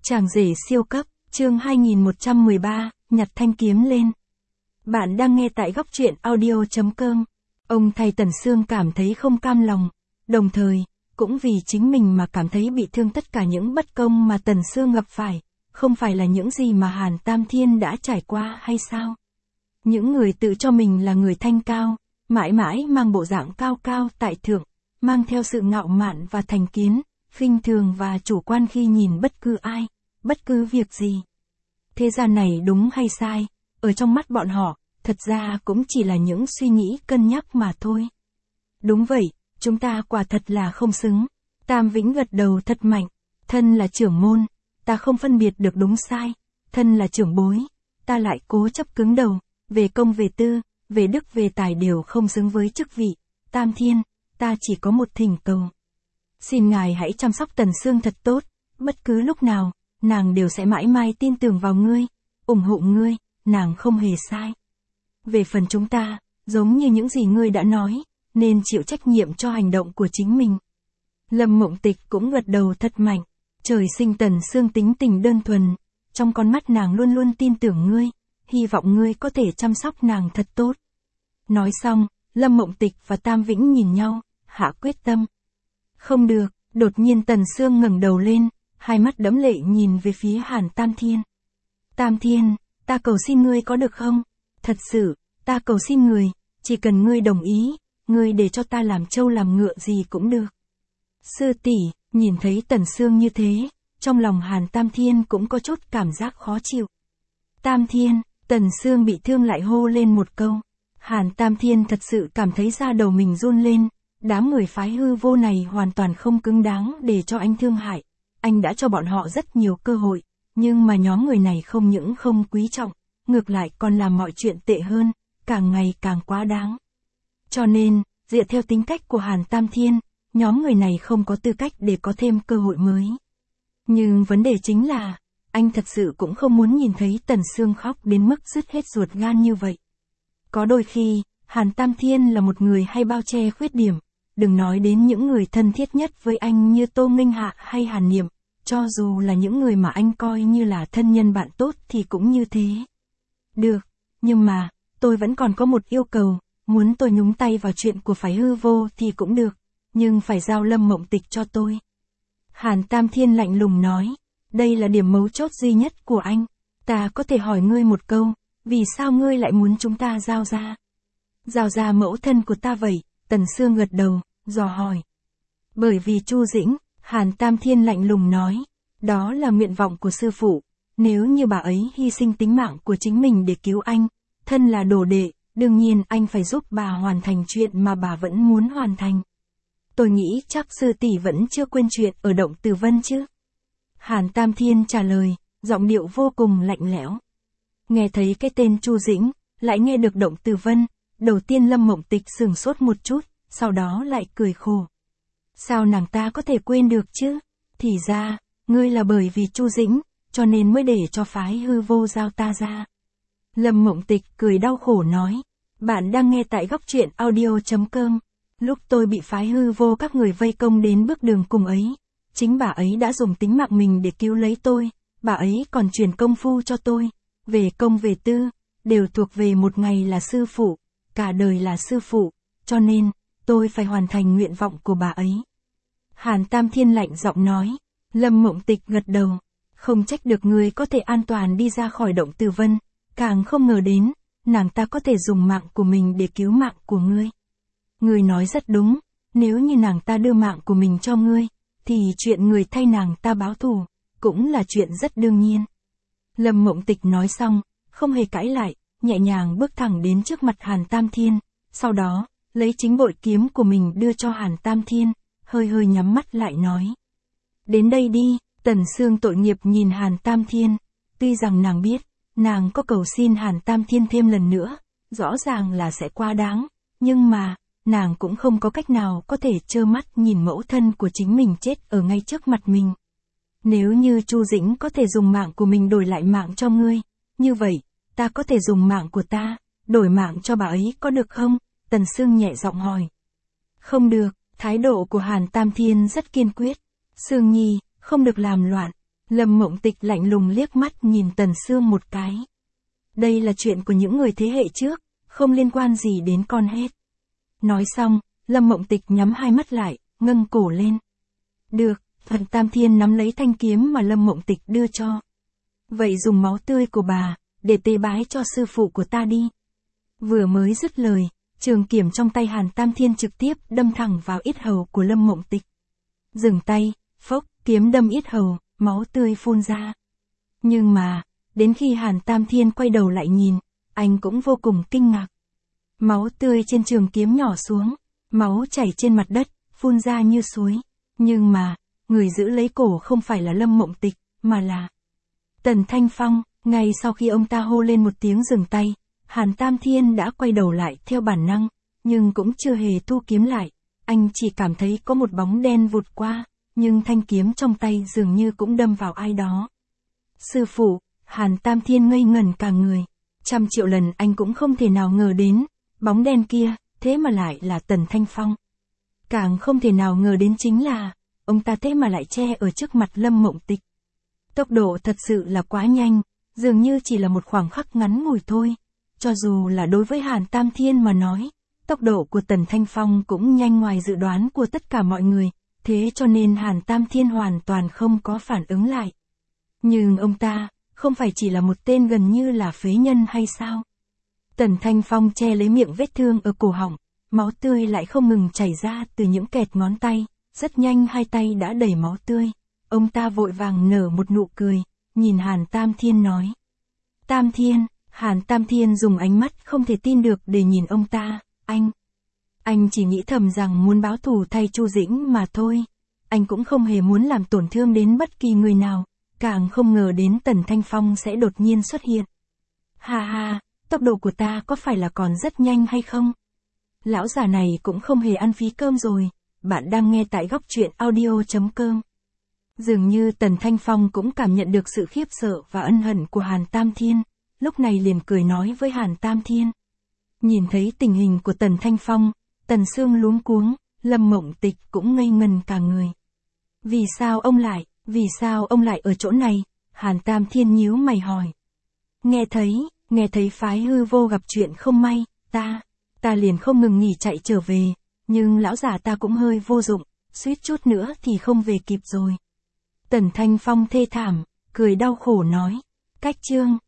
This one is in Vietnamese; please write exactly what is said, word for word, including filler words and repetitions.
Chàng rể siêu cấp, chương hai nghìn một trăm mười ba, nhặt thanh kiếm lên. Bạn đang nghe tại góc truyện audio chấm com. Ông thầy Tần Sương cảm thấy không cam lòng, đồng thời, cũng vì chính mình mà cảm thấy bị thương. Tất cả những bất công mà Tần Sương gặp phải, không phải là những gì mà Hàn Tam Thiên đã trải qua hay sao? Những người tự cho mình là người thanh cao, mãi mãi mang bộ dạng cao cao tại thượng, mang theo sự ngạo mạn và thành kiến, khinh thường và chủ quan khi nhìn bất cứ ai, bất cứ việc gì. Thế gian này đúng hay sai, ở trong mắt bọn họ, thật ra cũng chỉ là những suy nghĩ cân nhắc mà thôi. Đúng vậy, chúng ta quả thật là không xứng. Tam Vĩnh gật đầu thật mạnh, thân là trưởng môn, ta không phân biệt được đúng sai, thân là trưởng bối, ta lại cố chấp cứng đầu, về công về tư, về đức về tài đều không xứng với chức vị. Tam Thiên, ta chỉ có một thỉnh cầu. Xin ngài hãy chăm sóc Tần Sương thật tốt, bất cứ lúc nào, nàng đều sẽ mãi mãi tin tưởng vào ngươi, ủng hộ ngươi, nàng không hề sai. Về phần chúng ta, giống như những gì ngươi đã nói, nên chịu trách nhiệm cho hành động của chính mình. Lâm Mộng Tịch cũng gật đầu thật mạnh, trời sinh Tần Sương tính tình đơn thuần, trong con mắt nàng luôn luôn tin tưởng ngươi, hy vọng ngươi có thể chăm sóc nàng thật tốt. Nói xong, Lâm Mộng Tịch và Tam Vĩnh nhìn nhau, hạ quyết tâm. Không được, đột nhiên Tần Sương ngẩng đầu lên, hai mắt đẫm lệ nhìn về phía Hàn Tam Thiên. Tam Thiên, ta cầu xin ngươi có được không? Thật sự, ta cầu xin người, chỉ cần ngươi đồng ý, ngươi để cho ta làm trâu làm ngựa gì cũng được. Sư tỷ, nhìn thấy Tần Sương như thế, trong lòng Hàn Tam Thiên cũng có chút cảm giác khó chịu. Tam Thiên, Tần Sương bị thương lại hô lên một câu. Hàn Tam Thiên thật sự cảm thấy da đầu mình run lên, đám người phái hư vô này hoàn toàn không cứng đáng để cho anh thương hại. Anh đã cho bọn họ rất nhiều cơ hội, nhưng mà nhóm người này không những không quý trọng, ngược lại còn làm mọi chuyện tệ hơn, càng ngày càng quá đáng. Cho nên, dựa theo tính cách của Hàn Tam Thiên, nhóm người này không có tư cách để có thêm cơ hội mới. Nhưng vấn đề chính là, anh thật sự cũng không muốn nhìn thấy Tần Sương khóc đến mức dứt hết ruột gan như vậy. Có đôi khi, Hàn Tam Thiên là một người hay bao che khuyết điểm, đừng nói đến những người thân thiết nhất với anh như Tô Nghênh Hạ hay Hàn Niệm, cho dù là những người mà anh coi như là thân nhân bạn tốt thì cũng như thế. Được, nhưng mà, tôi vẫn còn có một yêu cầu, muốn tôi nhúng tay vào chuyện của phái hư vô thì cũng được, nhưng phải giao Lâm Mộng Tịch cho tôi. Hàn Tam Thiên lạnh lùng nói, đây là điểm mấu chốt duy nhất của anh, ta có thể hỏi ngươi một câu, vì sao ngươi lại muốn chúng ta giao ra? Giao ra mẫu thân của ta vậy? Tần Sương gật đầu, dò hỏi. Bởi vì Chu Dĩnh, Hàn Tam Thiên lạnh lùng nói, đó là nguyện vọng của sư phụ, nếu như bà ấy hy sinh tính mạng của chính mình để cứu anh, thân là đồ đệ, đương nhiên anh phải giúp bà hoàn thành chuyện mà bà vẫn muốn hoàn thành. Tôi nghĩ chắc sư tỷ vẫn chưa quên chuyện ở Động Từ Vân chứ? Hàn Tam Thiên trả lời, giọng điệu vô cùng lạnh lẽo. Nghe thấy cái tên Chu Dĩnh, lại nghe được Động Từ Vân, đầu tiên Lâm Mộng Tịch sửng sốt một chút, sau đó lại cười khổ. Sao nàng ta có thể quên được chứ? Thì ra, ngươi là bởi vì Chu Dĩnh, cho nên mới để cho phái hư vô giao ta ra. Lâm Mộng Tịch cười đau khổ nói, bạn đang nghe tại góc truyện audio chấm com. Lúc tôi bị phái hư vô các người vây công đến bước đường cùng ấy, chính bà ấy đã dùng tính mạng mình để cứu lấy tôi, bà ấy còn truyền công phu cho tôi, về công về tư, đều thuộc về một ngày là sư phụ, cả đời là sư phụ, cho nên, tôi phải hoàn thành nguyện vọng của bà ấy. Hàn Tam Thiên lạnh giọng nói, Lâm Mộng Tịch gật đầu, không trách được người có thể an toàn đi ra khỏi Động Từ Vân, càng không ngờ đến, nàng ta có thể dùng mạng của mình để cứu mạng của ngươi. Ngươi nói rất đúng, nếu như nàng ta đưa mạng của mình cho ngươi, thì chuyện người thay nàng ta báo thù, cũng là chuyện rất đương nhiên. Lâm Mộng Tịch nói xong, không hề cãi lại, nhẹ nhàng bước thẳng đến trước mặt Hàn Tam Thiên, sau đó, lấy chính bội kiếm của mình đưa cho Hàn Tam Thiên, hơi hơi nhắm mắt lại nói. Đến đây đi. Tần Sương tội nghiệp nhìn Hàn Tam Thiên, tuy rằng nàng biết, nàng có cầu xin Hàn Tam Thiên thêm lần nữa, rõ ràng là sẽ quá đáng, nhưng mà, nàng cũng không có cách nào có thể trơ mắt nhìn mẫu thân của chính mình chết ở ngay trước mặt mình. Nếu như Chu Dĩnh có thể dùng mạng của mình đổi lại mạng cho ngươi, như vậy, ta có thể dùng mạng của ta, đổi mạng cho bà ấy có được không? Tần Sương nhẹ giọng hỏi. Không được, thái độ của Hàn Tam Thiên rất kiên quyết. Sương Nhi, không được làm loạn. Lâm Mộng Tịch lạnh lùng liếc mắt nhìn Tần Sương một cái. Đây là chuyện của những người thế hệ trước, không liên quan gì đến con hết. Nói xong, Lâm Mộng Tịch nhắm hai mắt lại, ngâng cổ lên. Được, Thần Tam Thiên nắm lấy thanh kiếm mà Lâm Mộng Tịch đưa cho. Vậy dùng máu tươi của bà, để tế bái cho sư phụ của ta đi. Vừa mới dứt lời, trường kiếm trong tay Hàn Tam Thiên trực tiếp đâm thẳng vào yết hầu của Lâm Mộng Tịch. Dừng tay, phốc, kiếm đâm yết hầu, máu tươi phun ra. Nhưng mà, đến khi Hàn Tam Thiên quay đầu lại nhìn, anh cũng vô cùng kinh ngạc. Máu tươi trên trường kiếm nhỏ xuống, máu chảy trên mặt đất, phun ra như suối. Nhưng mà, người giữ lấy cổ không phải là Lâm Mộng Tịch, mà là Tần Thanh Phong. Ngay sau khi ông ta hô lên một tiếng dừng tay, Hàn Tam Thiên đã quay đầu lại theo bản năng, nhưng cũng chưa hề thu kiếm lại. Anh chỉ cảm thấy có một bóng đen vụt qua, nhưng thanh kiếm trong tay dường như cũng đâm vào ai đó. Sư phụ, Hàn Tam Thiên ngây ngẩn cả người. Trăm triệu lần anh cũng không thể nào ngờ đến, bóng đen kia, thế mà lại là Tần Thanh Phong. Càng không thể nào ngờ đến chính là, ông ta thế mà lại che ở trước mặt Lâm Mộng Tịch. Tốc độ thật sự là quá nhanh, dường như chỉ là một khoảng khắc ngắn ngủi thôi. Cho dù là đối với Hàn Tam Thiên mà nói, tốc độ của Tần Thanh Phong cũng nhanh ngoài dự đoán của tất cả mọi người, thế cho nên Hàn Tam Thiên hoàn toàn không có phản ứng lại. Nhưng ông ta, không phải chỉ là một tên gần như là phế nhân hay sao? Tần Thanh Phong che lấy miệng vết thương ở cổ họng, máu tươi lại không ngừng chảy ra từ những kẹt ngón tay, rất nhanh hai tay đã đầy máu tươi. Ông ta vội vàng nở một nụ cười, nhìn Hàn Tam Thiên nói. Tam Thiên, Hàn Tam Thiên dùng ánh mắt không thể tin được để nhìn ông ta, anh. Anh chỉ nghĩ thầm rằng muốn báo thù thay Chu Dĩnh mà thôi. Anh cũng không hề muốn làm tổn thương đến bất kỳ người nào, càng không ngờ đến Tần Thanh Phong sẽ đột nhiên xuất hiện. Ha ha, tốc độ của ta có phải là còn rất nhanh hay không? Lão già này cũng không hề ăn phí cơm rồi. Bạn đang nghe tại góc truyện audio chấm com. Dường như Tần Thanh Phong cũng cảm nhận được sự khiếp sợ và ân hận của Hàn Tam Thiên, lúc này liền cười nói với Hàn Tam Thiên. Nhìn thấy tình hình của Tần Thanh Phong, Tần Sương luống cuống, Lâm Mộng Tịch cũng ngây ngần cả người. Vì sao ông lại, vì sao ông lại ở chỗ này? Hàn Tam Thiên nhíu mày hỏi. Nghe thấy, nghe thấy phái hư vô gặp chuyện không may, ta, ta liền không ngừng nghỉ chạy trở về, nhưng lão già ta cũng hơi vô dụng, suýt chút nữa thì không về kịp rồi. Tần Thanh Phong thê thảm, cười đau khổ nói. Cách chương